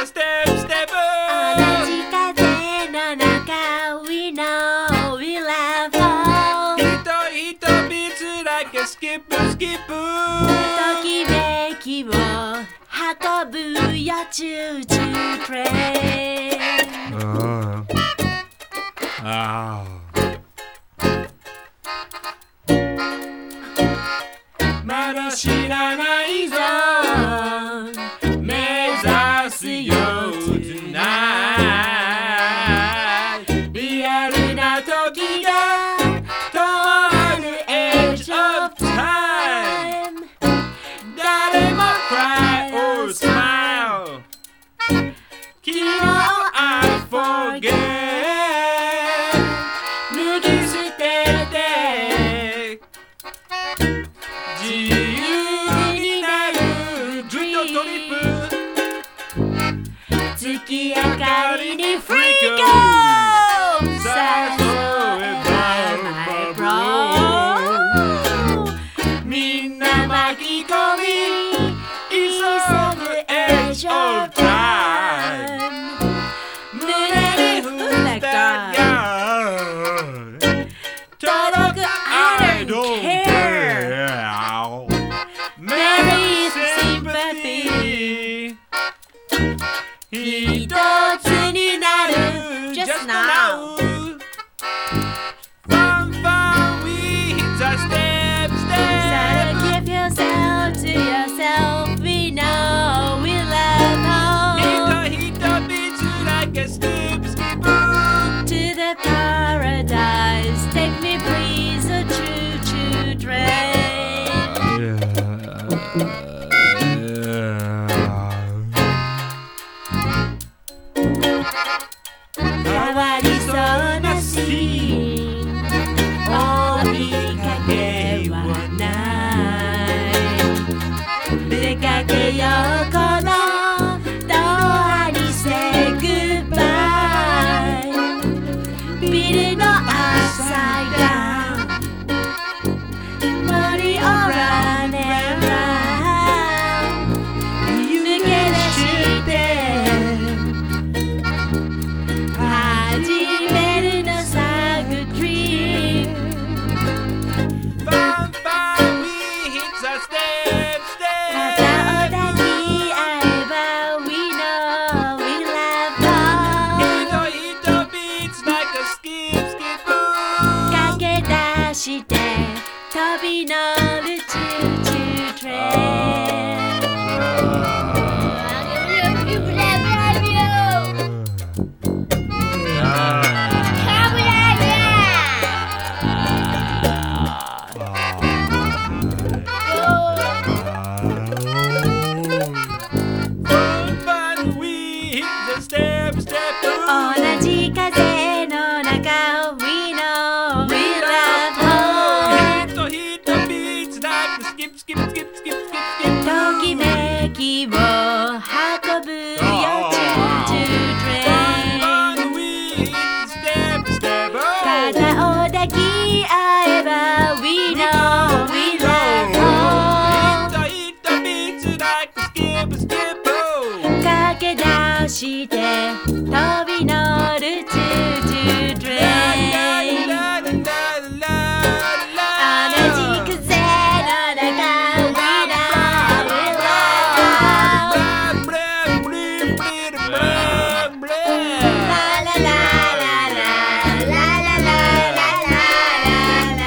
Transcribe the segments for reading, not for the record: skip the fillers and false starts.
a step, step. 同じ風の中 We know we love home ヒットビーツ like a skip, skip. ときめきを運ぶよチューチュートレインまだ知らないぞ目指すよ tonight リアルな時が通る edge of time 誰も cry or smile 昨日 I forget 脱ぎ捨てて自由になるずっとトリップ月明かりにフリーゴーさあmy bro みんな巻き込み急ぐ edge of time 胸に降った届く I don't care Mary sympathy 一つになる Just now Fun fun we hit a step step So give yourself to yourself We know we love home Hit a beat like a skip skip To the paradise Take me please a choo-choo train変わりそうなシーン追いかけはない出かけようこのドアに Say goodbye ビルの upside down 森を run and round 抜け出して始めるのさ Good dream Fun fun we hit a step step 肩を抱き合えば We know we love home Hit a beats like a skip skip 駆け出して飛び乗るチューチュートレイン Fun we hit the step step 同じ風の中 We know we love home Hit a beats like a skip skip skip skip skip skip ときめきを運ぶよチューチュートレイン Fun we hit the step step 肩を抱き合えば We know we love home Hit a beats like a skip skip 駆け出して飛び乗るチューチュートレイン同じ風の中 We know we love La la la la la la la la la la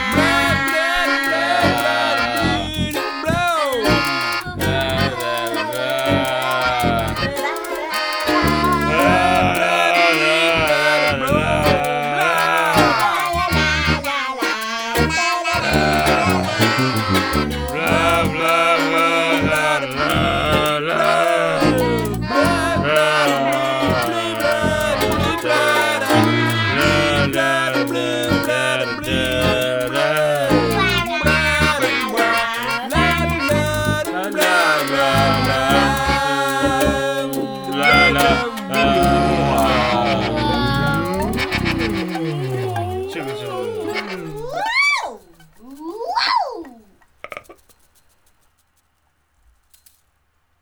la la la